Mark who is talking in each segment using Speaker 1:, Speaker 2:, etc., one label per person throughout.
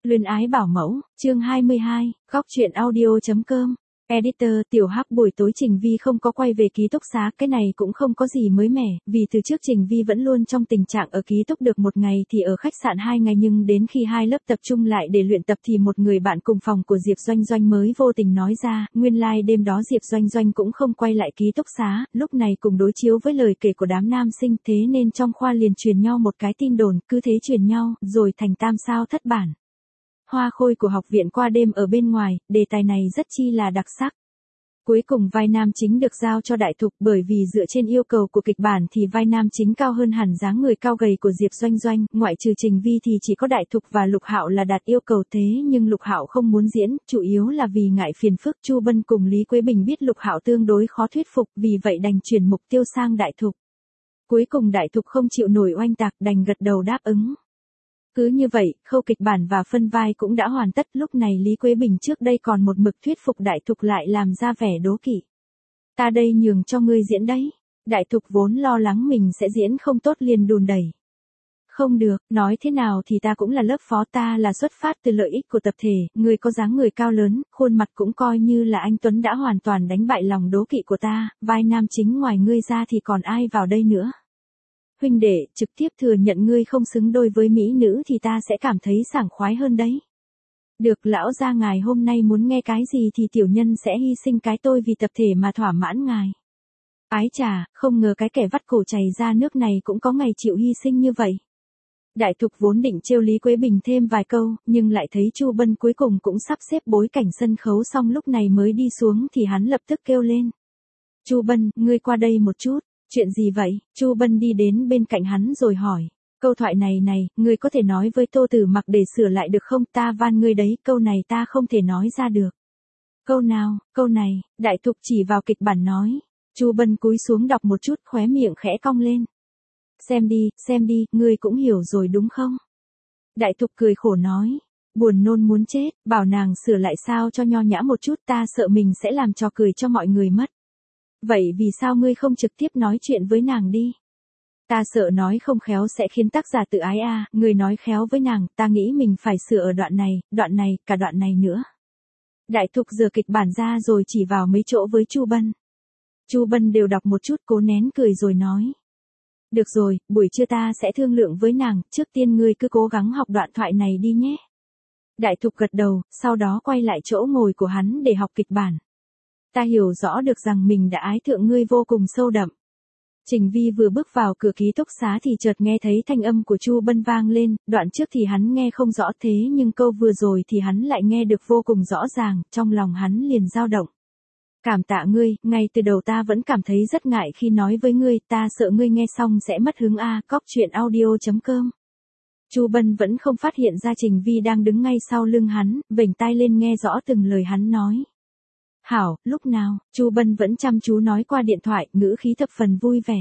Speaker 1: Luyến ái bảo mẫu, chương 22, góc truyện audio.com. Editor, Tiểu Hắc buổi tối Trình Vi không có quay về ký túc xá, cái này cũng không có gì mới mẻ, vì từ trước Trình Vi vẫn luôn trong tình trạng ở ký túc được một ngày thì ở khách sạn 2 ngày, nhưng đến khi hai lớp tập trung lại để luyện tập thì một người bạn cùng phòng của Diệp Doanh Doanh mới vô tình nói ra, nguyên lai đêm đó Diệp Doanh Doanh cũng không quay lại ký túc xá, lúc này cùng đối chiếu với lời kể của đám nam sinh, thế nên trong khoa liền truyền nhau một cái tin đồn, cứ thế truyền nhau, rồi thành tam sao thất bản. Hoa khôi của học viện qua đêm ở bên ngoài, đề tài này rất chi là đặc sắc. Cuối cùng vai nam chính được giao cho Đại Thục, bởi vì dựa trên yêu cầu của kịch bản thì vai nam chính cao hơn hẳn dáng người cao gầy của Diệp Doanh Doanh, ngoại trừ Trình Vi thì chỉ có Đại Thục và Lục Hạo là đạt yêu cầu, thế nhưng Lục Hạo không muốn diễn, chủ yếu là vì ngại phiền phức. Chu Bân cùng Lý Quế Bình biết Lục Hạo tương đối khó thuyết phục, vì vậy đành chuyển mục tiêu sang Đại Thục. Cuối cùng Đại Thục không chịu nổi oanh tạc, đành gật đầu đáp ứng. Cứ như vậy, khâu kịch bản và phân vai cũng đã hoàn tất, lúc này Lý Quế Bình trước đây còn một mực thuyết phục Đại Thục lại làm ra vẻ đố kỵ. Ta đây nhường cho ngươi diễn đấy. Đại Thục vốn lo lắng mình sẽ diễn không tốt liền đùn đẩy. Không được, nói thế nào thì ta cũng là lớp phó, ta là xuất phát từ lợi ích của tập thể, ngươi có dáng người cao lớn, khuôn mặt cũng coi như là anh Tuấn đã hoàn toàn đánh bại lòng đố kỵ của ta, vai nam chính ngoài ngươi ra thì còn ai vào đây nữa. Huynh đệ, trực tiếp thừa nhận ngươi không xứng đôi với mỹ nữ thì ta sẽ cảm thấy sảng khoái hơn đấy. Được, lão gia ngài hôm nay muốn nghe cái gì thì tiểu nhân sẽ hy sinh cái tôi vì tập thể mà thỏa mãn ngài. Ái chà, không ngờ cái kẻ vắt cổ chảy ra nước này cũng có ngày chịu hy sinh như vậy. Đại Thục vốn định trêu Lý Quế Bình thêm vài câu, nhưng lại thấy Chu Bân cuối cùng cũng sắp xếp bối cảnh sân khấu xong, lúc này mới đi xuống thì hắn lập tức kêu lên. Chu Bân, ngươi qua đây một chút. Chuyện gì vậy? Chu Bân đi đến bên cạnh hắn rồi hỏi. Câu thoại này, ngươi có thể nói với Tô Tử Mặc để sửa lại được không? Ta van ngươi đấy, câu này ta không thể nói ra được. Câu nào? Câu này, Đại Thục chỉ vào kịch bản nói. Chu Bân cúi xuống đọc một chút, khóe miệng khẽ cong lên. Xem đi, ngươi cũng hiểu rồi đúng không? Đại Thục cười khổ nói. Buồn nôn muốn chết, bảo nàng sửa lại sao cho nho nhã một chút, ta sợ mình sẽ làm trò cười cho mọi người mất. Vậy vì sao ngươi không trực tiếp nói chuyện với nàng đi? Ta sợ nói không khéo sẽ khiến tác giả tự ái a. Ngươi nói khéo với nàng, ta nghĩ mình phải sửa ở đoạn này, cả đoạn này nữa. Đại Thục giở kịch bản ra rồi chỉ vào mấy chỗ với Chu Bân. Chu Bân đều đọc một chút, cố nén cười rồi nói. Được rồi, buổi trưa ta sẽ thương lượng với nàng, trước tiên ngươi cứ cố gắng học đoạn thoại này đi nhé. Đại Thục gật đầu, sau đó quay lại chỗ ngồi của hắn để học kịch bản. Ta hiểu rõ được rằng mình đã ái thượng ngươi vô cùng sâu đậm. Trình Vi vừa bước vào cửa ký túc xá thì chợt nghe thấy thanh âm của Chu Bân vang lên, đoạn trước thì hắn nghe không rõ, thế nhưng câu vừa rồi thì hắn lại nghe được vô cùng rõ ràng, trong lòng hắn liền dao động. Cảm tạ ngươi, ngay từ đầu ta vẫn cảm thấy rất ngại khi nói với ngươi, ta sợ ngươi nghe xong sẽ mất hứng a. Cóc truyện audio.com. Chu Bân vẫn không phát hiện ra Trình Vi đang đứng ngay sau lưng hắn, vểnh tai lên nghe rõ từng lời hắn nói. Hảo, lúc nào? Chu Bân vẫn chăm chú nói qua điện thoại, ngữ khí thập phần vui vẻ.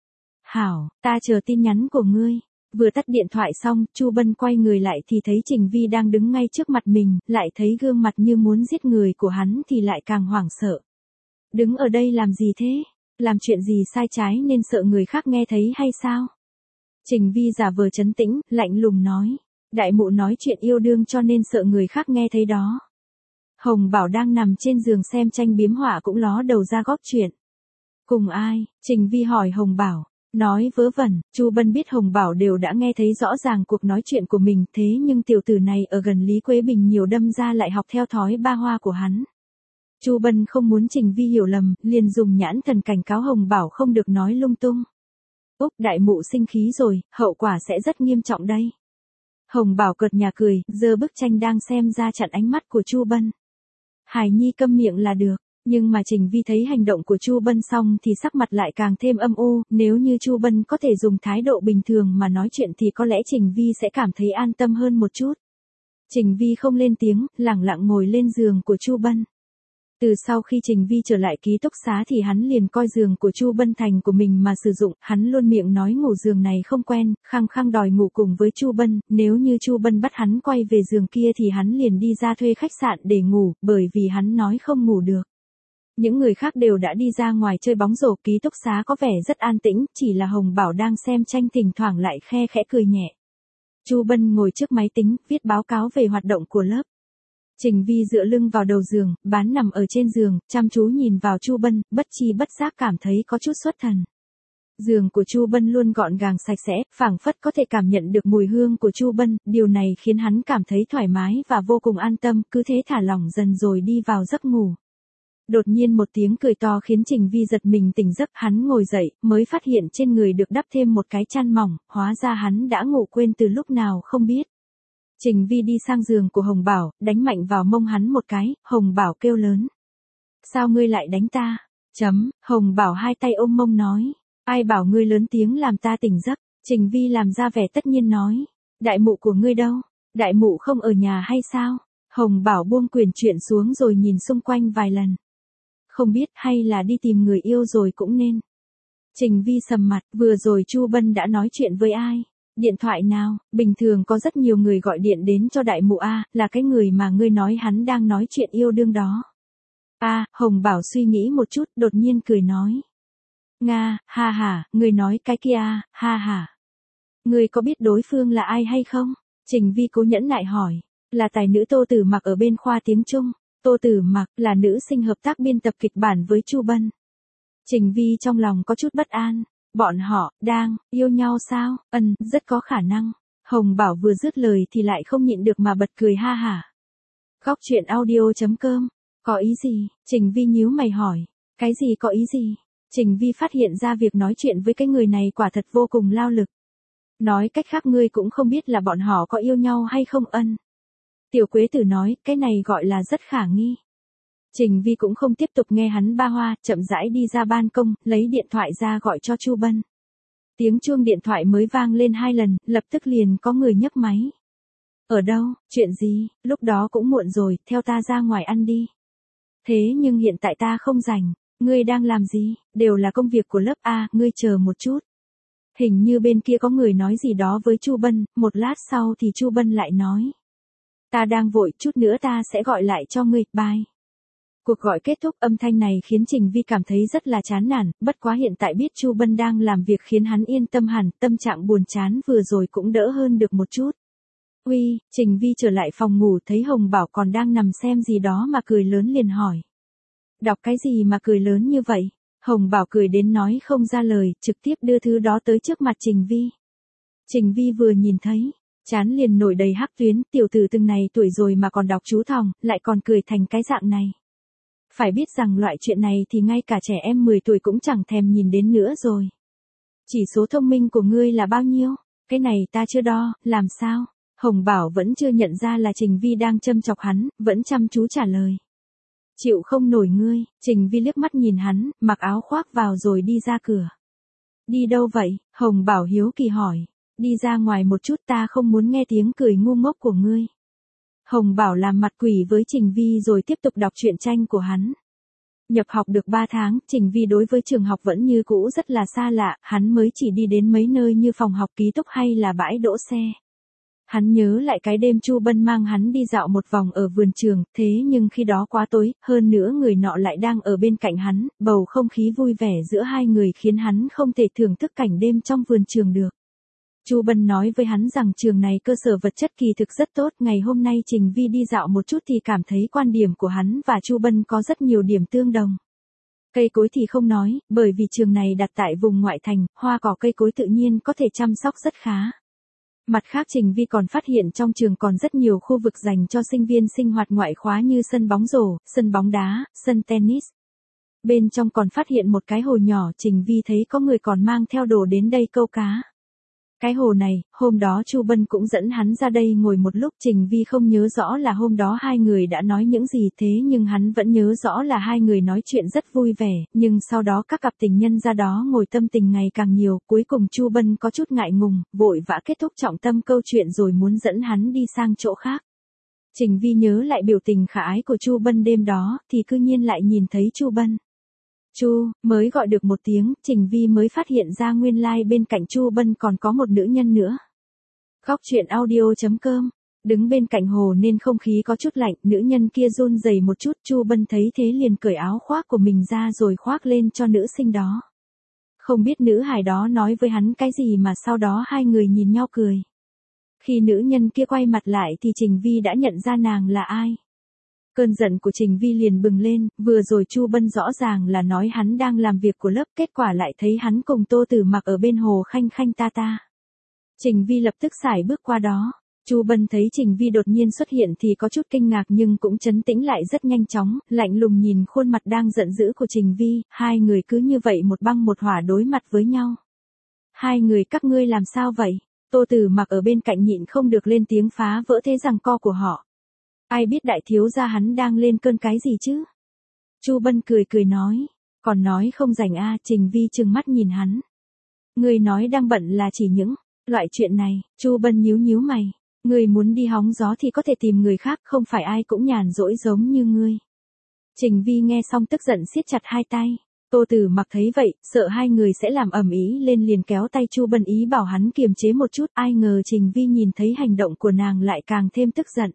Speaker 1: Hảo, ta chờ tin nhắn của ngươi. Vừa tắt điện thoại xong, Chu Bân quay người lại thì thấy Trình Vi đang đứng ngay trước mặt mình, lại thấy gương mặt như muốn giết người của hắn thì lại càng hoảng sợ. Đứng ở đây làm gì thế? Làm chuyện gì sai trái nên sợ người khác nghe thấy hay sao? Trình Vi giả vờ trấn tĩnh, lạnh lùng nói. Đại mụ nói chuyện yêu đương cho nên sợ người khác nghe thấy đó. Hồng Bảo đang nằm trên giường xem tranh biếm họa cũng ló đầu ra góp chuyện. Cùng ai? Trình Vi hỏi Hồng Bảo. Nói vớ vẩn, Chu Bân biết Hồng Bảo đều đã nghe thấy rõ ràng cuộc nói chuyện của mình, thế nhưng tiểu tử này ở gần Lý Quế Bình nhiều đâm ra lại học theo thói ba hoa của hắn. Chu Bân không muốn Trình Vi hiểu lầm, liền dùng nhãn thần cảnh cáo Hồng Bảo không được nói lung tung. Úc, đại mụ sinh khí rồi, hậu quả sẽ rất nghiêm trọng đây. Hồng Bảo cợt nhả cười, giơ bức tranh đang xem ra chặn ánh mắt của Chu Bân. Hải Nhi câm miệng là được, nhưng mà Trình Vi thấy hành động của Chu Bân xong thì sắc mặt lại càng thêm âm u, nếu như Chu Bân có thể dùng thái độ bình thường mà nói chuyện thì có lẽ Trình Vi sẽ cảm thấy an tâm hơn một chút. Trình Vi không lên tiếng, lẳng lặng ngồi lên giường của Chu Bân. Từ sau khi Trình Vi trở lại ký túc xá thì hắn liền coi giường của Chu Bân thành của mình mà sử dụng, hắn luôn miệng nói ngủ giường này không quen, khăng khăng đòi ngủ cùng với Chu Bân, nếu như Chu Bân bắt hắn quay về giường kia thì hắn liền đi ra thuê khách sạn để ngủ, bởi vì hắn nói không ngủ được. Những người khác đều đã đi ra ngoài chơi bóng rổ, ký túc xá có vẻ rất an tĩnh, chỉ là Hồng Bảo đang xem tranh thỉnh thoảng lại khe khẽ cười nhẹ. Chu Bân ngồi trước máy tính, viết báo cáo về hoạt động của lớp. Trình Vi dựa lưng vào đầu giường, bán nằm ở trên giường, chăm chú nhìn vào Chu Bân, bất chi bất giác cảm thấy có chút xuất thần. Giường của Chu Bân luôn gọn gàng sạch sẽ, phảng phất có thể cảm nhận được mùi hương của Chu Bân, điều này khiến hắn cảm thấy thoải mái và vô cùng an tâm, cứ thế thả lỏng dần rồi đi vào giấc ngủ. Đột nhiên một tiếng cười to khiến Trình Vi giật mình tỉnh giấc, hắn ngồi dậy, mới phát hiện trên người được đắp thêm một cái chăn mỏng, hóa ra hắn đã ngủ quên từ lúc nào không biết. Trình Vi đi sang giường của Hồng Bảo, đánh mạnh vào mông hắn một cái, Hồng Bảo kêu lớn. Sao ngươi lại đánh ta? Hồng Bảo hai tay ôm mông nói. Ai bảo ngươi lớn tiếng làm ta tỉnh giấc? Trình Vi làm ra vẻ tất nhiên nói. Đại mụ của ngươi đâu? Đại mụ không ở nhà hay sao? Hồng Bảo buông quyển truyện xuống rồi nhìn xung quanh vài lần. Không biết hay là đi tìm người yêu rồi cũng nên. Trình Vi sầm mặt, vừa rồi Chu Bân đã nói chuyện với ai? Điện thoại nào? Bình thường có rất nhiều người gọi điện đến cho đại mụ a, là cái người mà ngươi nói hắn đang nói chuyện yêu đương đó. Hồng Bảo suy nghĩ một chút, đột nhiên cười nói. Nga, ha ha, ngươi nói cái kia ha ha. Ngươi có biết đối phương là ai hay không? Trình Vi cố nhẫn nại hỏi. Là tài nữ Tô Tử Mặc ở bên khoa tiếng Trung. Tô Tử Mặc là nữ sinh hợp tác biên tập kịch bản với Chu Bân. Trình Vi trong lòng có chút bất an. Bọn họ đang yêu nhau sao? Rất có khả năng. Hồng Bảo vừa dứt lời thì lại không nhịn được mà bật cười ha hả. Góc truyện audio.com. Có ý gì? Trình Vi nhíu mày hỏi. Cái gì có ý gì? Trình Vi phát hiện ra việc nói chuyện với cái người này quả thật vô cùng lao lực. Nói cách khác ngươi cũng không biết là bọn họ có yêu nhau hay không. Tiểu Quế Tử nói, cái này gọi là rất khả nghi. Trình Vi cũng không tiếp tục nghe hắn ba hoa, chậm rãi đi ra ban công, lấy điện thoại ra gọi cho Chu Bân. Tiếng chuông điện thoại mới vang lên 2 lần, lập tức liền có người nhấc máy. Ở đâu, chuyện gì, lúc đó cũng muộn rồi, theo ta ra ngoài ăn đi. Thế nhưng hiện tại ta không rảnh, ngươi đang làm gì, đều là công việc của lớp A, ngươi chờ một chút. Hình như bên kia có người nói gì đó với Chu Bân, một lát sau thì Chu Bân lại nói. Ta đang vội, chút nữa ta sẽ gọi lại cho ngươi, bye. Cuộc gọi kết thúc, âm thanh này khiến Trình Vi cảm thấy rất là chán nản, bất quá hiện tại biết Chu Bân đang làm việc khiến hắn yên tâm hẳn, tâm trạng buồn chán vừa rồi cũng đỡ hơn được một chút. Uy, Trình Vi trở lại phòng ngủ thấy Hồng Bảo còn đang nằm xem gì đó mà cười lớn liền hỏi. Đọc cái gì mà cười lớn như vậy? Hồng Bảo cười đến nói không ra lời, trực tiếp đưa thứ đó tới trước mặt Trình Vi. Trình Vi vừa nhìn thấy, trán liền nổi đầy hắc tuyến, tiểu tử từng này tuổi rồi mà còn đọc chú thòng, lại còn cười thành cái dạng này. Phải biết rằng loại chuyện này thì ngay cả trẻ em 10 tuổi cũng chẳng thèm nhìn đến nữa rồi. Chỉ số thông minh của ngươi là bao nhiêu? Cái này ta chưa đo, làm sao? Hồng Bảo vẫn chưa nhận ra là Trình Vi đang châm chọc hắn, vẫn chăm chú trả lời. Chịu không nổi ngươi, Trình Vi liếc mắt nhìn hắn, mặc áo khoác vào rồi đi ra cửa. Đi đâu vậy? Hồng Bảo hiếu kỳ hỏi. Đi ra ngoài một chút, ta không muốn nghe tiếng cười ngu ngốc của ngươi. Hồng Bảo làm mặt quỷ với Trình Vi rồi tiếp tục đọc truyện tranh của hắn. Nhập học được 3 tháng, Trình Vi đối với trường học vẫn như cũ rất là xa lạ, hắn mới chỉ đi đến mấy nơi như phòng học ký túc hay là bãi đỗ xe. Hắn nhớ lại cái đêm Chu Bân mang hắn đi dạo một vòng ở vườn trường, thế nhưng khi đó quá tối, hơn nữa người nọ lại đang ở bên cạnh hắn, bầu không khí vui vẻ giữa hai người khiến hắn không thể thưởng thức cảnh đêm trong vườn trường được. Chu Bân nói với hắn rằng trường này cơ sở vật chất kỳ thực rất tốt, ngày hôm nay Trình Vi đi dạo một chút thì cảm thấy quan điểm của hắn và Chu Bân có rất nhiều điểm tương đồng. Cây cối thì không nói, bởi vì trường này đặt tại vùng ngoại thành, hoa cỏ cây cối tự nhiên có thể chăm sóc rất khá. Mặt khác Trình Vi còn phát hiện trong trường còn rất nhiều khu vực dành cho sinh viên sinh hoạt ngoại khóa như sân bóng rổ, sân bóng đá, sân tennis. Bên trong còn phát hiện một cái hồ nhỏ, Trình Vi thấy có người còn mang theo đồ đến đây câu cá. Cái hồ này, hôm đó Chu Bân cũng dẫn hắn ra đây ngồi một lúc, Trình Vi không nhớ rõ là hôm đó hai người đã nói những gì thế nhưng hắn vẫn nhớ rõ là hai người nói chuyện rất vui vẻ, nhưng sau đó các cặp tình nhân ra đó ngồi tâm tình ngày càng nhiều, cuối cùng Chu Bân có chút ngại ngùng, vội vã kết thúc trọng tâm câu chuyện rồi muốn dẫn hắn đi sang chỗ khác. Trình Vi nhớ lại biểu tình khả ái của Chu Bân đêm đó, thì cư nhiên lại nhìn thấy Chu Bân. Chu, mới gọi được một tiếng, Trình Vi mới phát hiện ra nguyên lai bên cạnh Chu Bân còn có một nữ nhân nữa. Góc truyện audio.com, đứng bên cạnh hồ nên không khí có chút lạnh, nữ nhân kia run rẩy một chút, Chu Bân thấy thế liền cởi áo khoác của mình ra rồi khoác lên cho nữ sinh đó. Không biết nữ hài đó nói với hắn cái gì mà sau đó hai người nhìn nhau cười. Khi nữ nhân kia quay mặt lại thì Trình Vi đã nhận ra nàng là ai. Cơn giận của Trình Vi liền bừng lên, vừa rồi Chu Bân rõ ràng là nói hắn đang làm việc của lớp, kết quả lại thấy hắn cùng Tô Tử Mặc ở bên hồ khanh khanh ta ta. Trình Vi lập tức sải bước qua đó. Chu Bân thấy Trình Vi đột nhiên xuất hiện thì có chút kinh ngạc nhưng cũng trấn tĩnh lại rất nhanh chóng, lạnh lùng nhìn khuôn mặt đang giận dữ của Trình Vi, hai người cứ như vậy một băng một hỏa đối mặt với nhau. Hai người các ngươi làm sao vậy? Tô Tử Mặc ở bên cạnh nhịn không được lên tiếng phá vỡ thế giằng co của họ. Ai biết đại thiếu gia hắn đang lên cơn cái gì chứ? Chu Bân cười cười nói, còn nói không rảnh a. Trình Vi trừng mắt nhìn hắn. Người nói đang bận là chỉ những loại chuyện này. Chu Bân nhíu nhíu mày. Người muốn đi hóng gió thì có thể tìm người khác, không phải ai cũng nhàn rỗi giống như ngươi. Trình Vi nghe xong tức giận siết chặt hai tay. Tô Tử Mặc thấy vậy, sợ hai người sẽ làm ầm ĩ lên liền kéo tay Chu Bân ý bảo hắn kiềm chế một chút, ai ngờ Trình Vi nhìn thấy hành động của nàng lại càng thêm tức giận.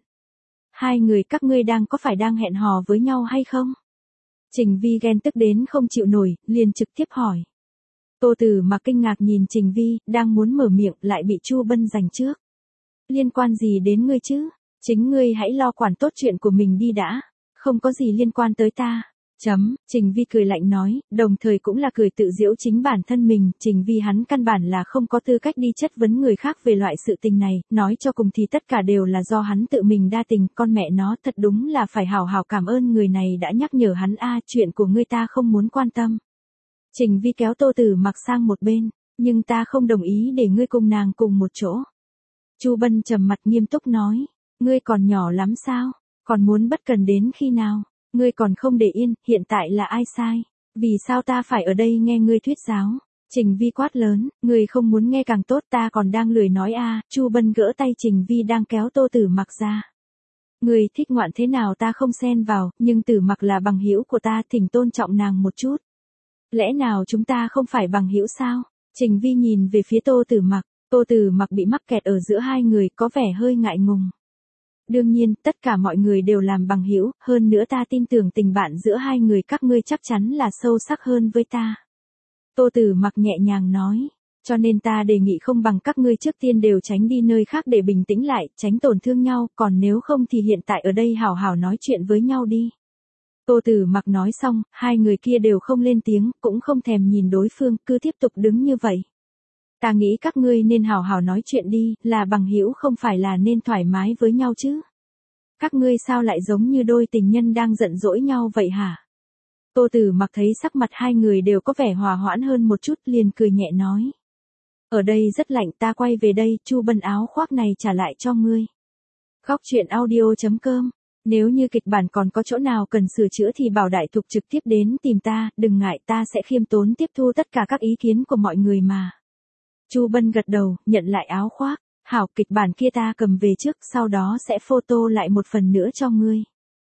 Speaker 1: Hai người các ngươi có phải đang hẹn hò với nhau hay không? Trình Vi ghen tức đến không chịu nổi, liền trực tiếp hỏi. Tô Tử Mặc kinh ngạc nhìn Trình Vi, đang muốn mở miệng lại bị Chu Bân giành trước. Liên quan gì đến ngươi chứ? Chính ngươi hãy lo quản tốt chuyện của mình đi đã, không có gì liên quan tới ta. Trình Vi cười lạnh nói, đồng thời cũng là cười tự giễu chính bản thân mình. Trình Vi hắn căn bản là không có tư cách đi chất vấn người khác về loại sự tình này, nói cho cùng thì tất cả đều là do hắn tự mình đa tình, con mẹ nó thật đúng là phải hào hào cảm ơn người này đã nhắc nhở hắn chuyện của ngươi ta không muốn quan tâm. Trình Vi kéo Tô Tử Mặc sang một bên, nhưng ta không đồng ý để ngươi cùng nàng cùng một chỗ. Chu Bân trầm mặt nghiêm túc nói, ngươi còn nhỏ lắm sao, còn muốn bất cần đến khi nào? Ngươi còn không để yên, hiện tại là ai sai? Vì sao ta phải ở đây nghe ngươi thuyết giáo? Trình Vi quát lớn, ngươi không muốn nghe càng tốt, ta còn đang lười nói Chu Bân gỡ tay Trình Vi đang kéo Tô Tử Mặc ra. Ngươi thích ngoạn thế nào ta không xen vào, nhưng Tử Mặc là bằng hữu của ta, thỉnh tôn trọng nàng một chút. Lẽ nào chúng ta không phải bằng hữu sao? Trình Vi nhìn về phía Tô Tử Mặc. Tô Tử Mặc bị mắc kẹt ở giữa hai người có vẻ hơi ngại ngùng. Đương nhiên, tất cả mọi người đều làm bằng hữu, hơn nữa ta tin tưởng tình bạn giữa hai người các ngươi chắc chắn là sâu sắc hơn với ta. Tô Tử Mặc nhẹ nhàng nói, cho nên ta đề nghị không bằng các ngươi trước tiên đều tránh đi nơi khác để bình tĩnh lại, tránh tổn thương nhau, còn nếu không thì hiện tại ở đây hảo hảo nói chuyện với nhau đi. Tô Tử Mặc nói xong, hai người kia đều không lên tiếng, cũng không thèm nhìn đối phương, cứ tiếp tục đứng như vậy. Ta nghĩ các ngươi nên hào hào nói chuyện đi, là bằng hữu không phải là nên thoải mái với nhau chứ. Các ngươi sao lại giống như đôi tình nhân đang giận dỗi nhau vậy hả? Tô Tử Mặc thấy sắc mặt hai người đều có vẻ hòa hoãn hơn một chút liền cười nhẹ nói. Ở đây rất lạnh, ta quay về đây, Chu Bân áo khoác này trả lại cho ngươi. Góc truyện audio.com. Nếu như kịch bản còn có chỗ nào cần sửa chữa thì bảo Đại Thục trực tiếp đến tìm ta, đừng ngại, ta sẽ khiêm tốn tiếp thu tất cả các ý kiến của mọi người mà. Chu Bân gật đầu, nhận lại áo khoác. Hảo, kịch bản kia ta cầm về trước, sau đó sẽ photo lại một phần nữa cho ngươi.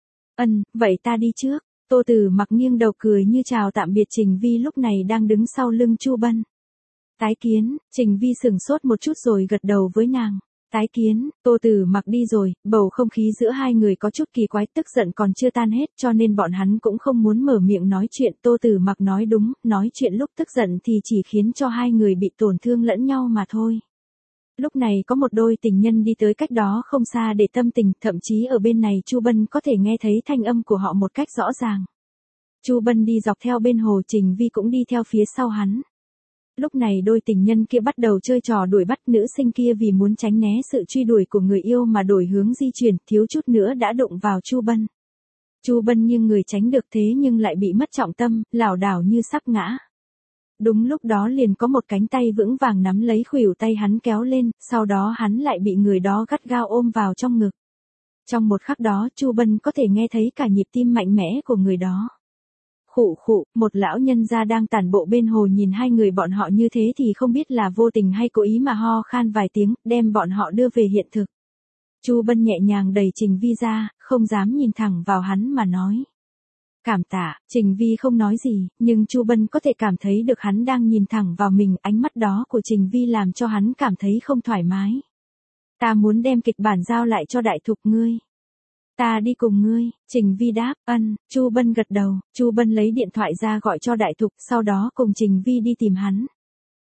Speaker 1: Vậy ta đi trước. Tô Tử Mặc nghiêng đầu cười như chào tạm biệt Trình Vi lúc này đang đứng sau lưng Chu Bân. Tái kiến. Trình Vi sững sốt một chút rồi gật đầu với nàng. Tái kiến. Tô Tử Mặc đi rồi, bầu không khí giữa hai người có chút kỳ quái, tức giận còn chưa tan hết cho nên bọn hắn cũng không muốn mở miệng nói chuyện. Tô Tử Mặc nói đúng, nói chuyện lúc tức giận thì chỉ khiến cho hai người bị tổn thương lẫn nhau mà thôi. Lúc này có một đôi tình nhân đi tới cách đó không xa để tâm tình, thậm chí ở bên này Chu Bân có thể nghe thấy thanh âm của họ một cách rõ ràng. Chu Bân đi dọc theo bên hồ, Trình Vi cũng đi theo phía sau hắn. Lúc này đôi tình nhân kia bắt đầu chơi trò đuổi bắt, nữ sinh kia vì muốn tránh né sự truy đuổi của người yêu mà đổi hướng di chuyển, thiếu chút nữa đã đụng vào Chu Bân. Chu Bân nghiêng người tránh được thế nhưng lại bị mất trọng tâm, lảo đảo như sắp ngã. Đúng lúc đó liền có một cánh tay vững vàng nắm lấy khuỷu tay hắn kéo lên, sau đó hắn lại bị người đó gắt gao ôm vào trong ngực. Trong một khắc đó Chu Bân có thể nghe thấy cả nhịp tim mạnh mẽ của người đó. Khụ khụ, một lão nhân gia đang tản bộ bên hồ nhìn hai người bọn họ như thế thì không biết là vô tình hay cố ý mà ho khan vài tiếng, đem bọn họ đưa về hiện thực. Chu Bân nhẹ nhàng đẩy Trình Vi ra, không dám nhìn thẳng vào hắn mà nói. Cảm tạ. Trình Vi không nói gì, nhưng Chu Bân có thể cảm thấy được hắn đang nhìn thẳng vào mình, ánh mắt đó của Trình Vi làm cho hắn cảm thấy không thoải mái. Ta muốn đem kịch bản giao lại cho Đại Thục ngươi. Ta đi cùng ngươi. Trình Vi đáp, Chu Bân gật đầu. Chu Bân lấy điện thoại ra gọi cho Đại Thục, sau đó cùng Trình Vi đi tìm hắn.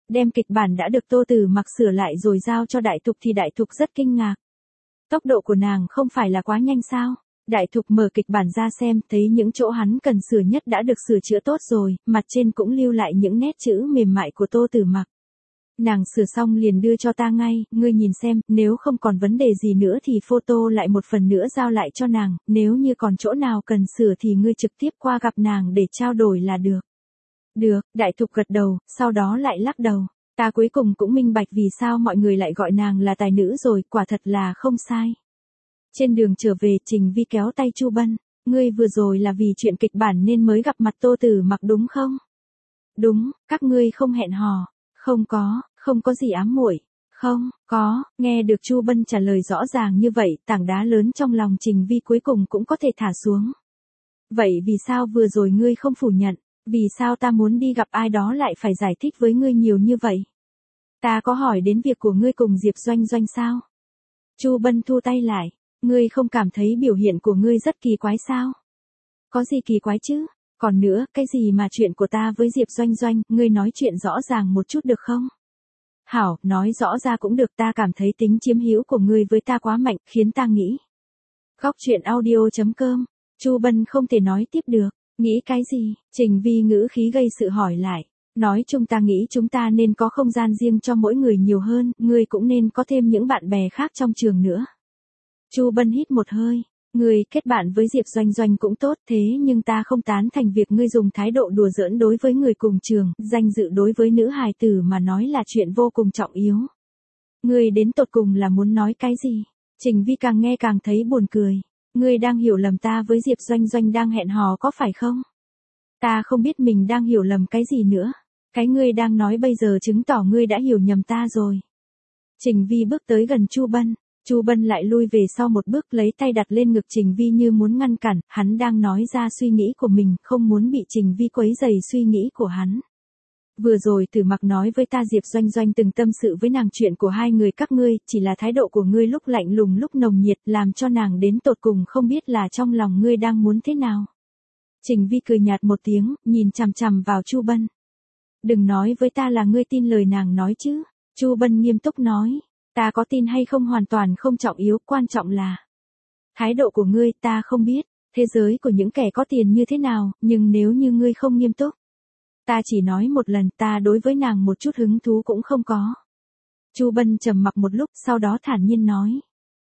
Speaker 1: Đem kịch bản đã được Tô Tử Mặc sửa lại rồi giao cho Đại Thục thì Đại Thục rất kinh ngạc. Tốc độ của nàng không phải là quá nhanh sao? Đại Thục mở kịch bản ra xem, thấy những chỗ hắn cần sửa nhất đã được sửa chữa tốt rồi, mặt trên cũng lưu lại những nét chữ mềm mại của Tô Tử Mặc. Nàng sửa xong liền đưa cho ta ngay, ngươi nhìn xem, nếu không còn vấn đề gì nữa thì photo lại một phần nữa giao lại cho nàng, nếu như còn chỗ nào cần sửa thì ngươi trực tiếp qua gặp nàng để trao đổi là được. Được, Đại Thục gật đầu, sau đó lại lắc đầu. Ta cuối cùng cũng minh bạch vì sao mọi người lại gọi nàng là tài nữ rồi, quả thật là không sai. Trên đường trở về, Trình Vi kéo tay Chu Bân, ngươi vừa rồi là vì chuyện kịch bản nên mới gặp mặt Tô Tử Mặc đúng không? Đúng, các ngươi không hẹn hò. Không có gì ám muội. Không, có, nghe được Chu Bân trả lời rõ ràng như vậy, tảng đá lớn trong lòng Trình Vi cuối cùng cũng có thể thả xuống. Vậy vì sao vừa rồi ngươi không phủ nhận? Vì sao ta muốn đi gặp ai đó lại phải giải thích với ngươi nhiều như vậy? Ta có hỏi đến việc của ngươi cùng Diệp Doanh Doanh sao? Chu Bân thu tay lại, ngươi không cảm thấy biểu hiện của ngươi rất kỳ quái sao? Có gì kỳ quái chứ? Còn nữa, cái gì mà chuyện của ta với Diệp Doanh Doanh, ngươi nói chuyện rõ ràng một chút được không? Hảo, nói rõ ra cũng được, ta cảm thấy tính chiếm hữu của ngươi với ta quá mạnh, khiến ta nghĩ. Góc truyện audio.com, Chu Bân không thể nói tiếp được, nghĩ cái gì? Trình Vi ngữ khí gây sự hỏi lại. Nói chung ta nghĩ chúng ta nên có không gian riêng cho mỗi người nhiều hơn, ngươi cũng nên có thêm những bạn bè khác trong trường nữa. Chu Bân hít một hơi. Ngươi kết bạn với Diệp Doanh Doanh cũng tốt, thế nhưng ta không tán thành việc ngươi dùng thái độ đùa giỡn đối với người cùng trường, danh dự đối với nữ hài tử mà nói là chuyện vô cùng trọng yếu. Ngươi đến tột cùng là muốn nói cái gì? Trình Vi càng nghe càng thấy buồn cười. Ngươi đang hiểu lầm ta với Diệp Doanh Doanh đang hẹn hò có phải không? Ta không biết mình đang hiểu lầm cái gì nữa. Cái ngươi đang nói bây giờ chứng tỏ ngươi đã hiểu nhầm ta rồi. Trình Vi bước tới gần Chu Bân. Chu Bân lại lui về sau một bước, lấy tay đặt lên ngực Trình Vi như muốn ngăn cản, hắn đang nói ra suy nghĩ của mình, không muốn bị Trình Vi quấy rầy suy nghĩ của hắn. Vừa rồi Tử Mặc nói với ta Diệp Doanh Doanh từng tâm sự với nàng chuyện của hai người các ngươi, chỉ là thái độ của ngươi lúc lạnh lùng lúc nồng nhiệt làm cho nàng đến tột cùng không biết là trong lòng ngươi đang muốn thế nào. Trình Vi cười nhạt một tiếng, nhìn chằm chằm vào Chu Bân. Đừng nói với ta là ngươi tin lời nàng nói chứ. Chu Bân nghiêm túc nói. Ta có tin hay không hoàn toàn không trọng yếu, quan trọng là thái độ của ngươi. Ta không biết thế giới của những kẻ có tiền như thế nào, nhưng nếu như ngươi không nghiêm túc, ta chỉ nói một lần, ta đối với nàng một chút hứng thú cũng không có. Chu Bân trầm mặc một lúc, sau đó thản nhiên nói.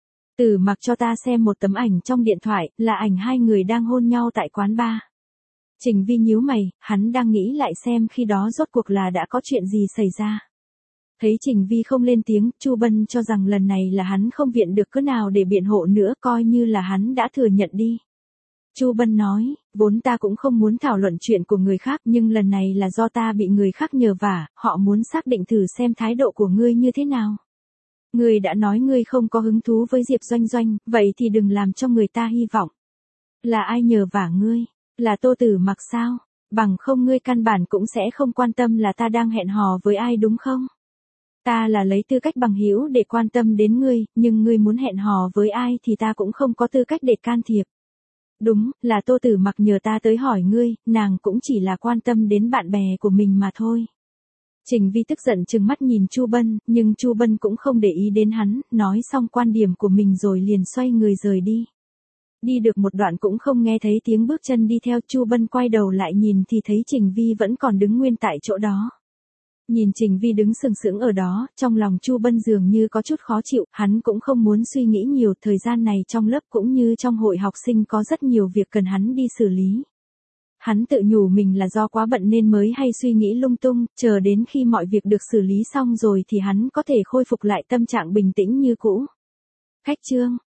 Speaker 1: Tử Mặc cho ta xem một tấm ảnh trong điện thoại, là ảnh hai người đang hôn nhau tại quán bar. Trình Vi nhíu mày, hắn đang nghĩ lại xem khi đó rốt cuộc là đã có chuyện gì xảy ra. Thấy Trình Vi không lên tiếng, Chu Bân cho rằng lần này là hắn không viện được cớ nào để biện hộ nữa, coi như là hắn đã thừa nhận đi. Chu Bân nói, vốn ta cũng không muốn thảo luận chuyện của người khác, nhưng lần này là do ta bị người khác nhờ vả, họ muốn xác định thử xem thái độ của ngươi như thế nào. Ngươi đã nói ngươi không có hứng thú với Diệp Doanh Doanh, vậy thì đừng làm cho người ta hy vọng. Là ai nhờ vả ngươi? Là Tô Tử Mặc sao? Bằng không ngươi căn bản cũng sẽ không quan tâm là ta đang hẹn hò với ai đúng không? Ta là lấy tư cách bằng hữu để quan tâm đến ngươi, nhưng ngươi muốn hẹn hò với ai thì ta cũng không có tư cách để can thiệp. Đúng, là Tô Tử Mặc nhờ ta tới hỏi ngươi, nàng cũng chỉ là quan tâm đến bạn bè của mình mà thôi. Trình Vi tức giận trừng mắt nhìn Chu Bân, nhưng Chu Bân cũng không để ý đến hắn, nói xong quan điểm của mình rồi liền xoay người rời đi. Đi được một đoạn cũng không nghe thấy tiếng bước chân đi theo, Chu Bân quay đầu lại nhìn thì thấy Trình Vi vẫn còn đứng nguyên tại chỗ đó. Nhìn Trình Vi đứng sừng sững ở đó, trong lòng Chu Bân dường như có chút khó chịu, hắn cũng không muốn suy nghĩ nhiều, thời gian này trong lớp cũng như trong hội học sinh có rất nhiều việc cần hắn đi xử lý. Hắn tự nhủ mình là do quá bận nên mới hay suy nghĩ lung tung, chờ đến khi mọi việc được xử lý xong rồi thì hắn có thể khôi phục lại tâm trạng bình tĩnh như cũ. Khách chương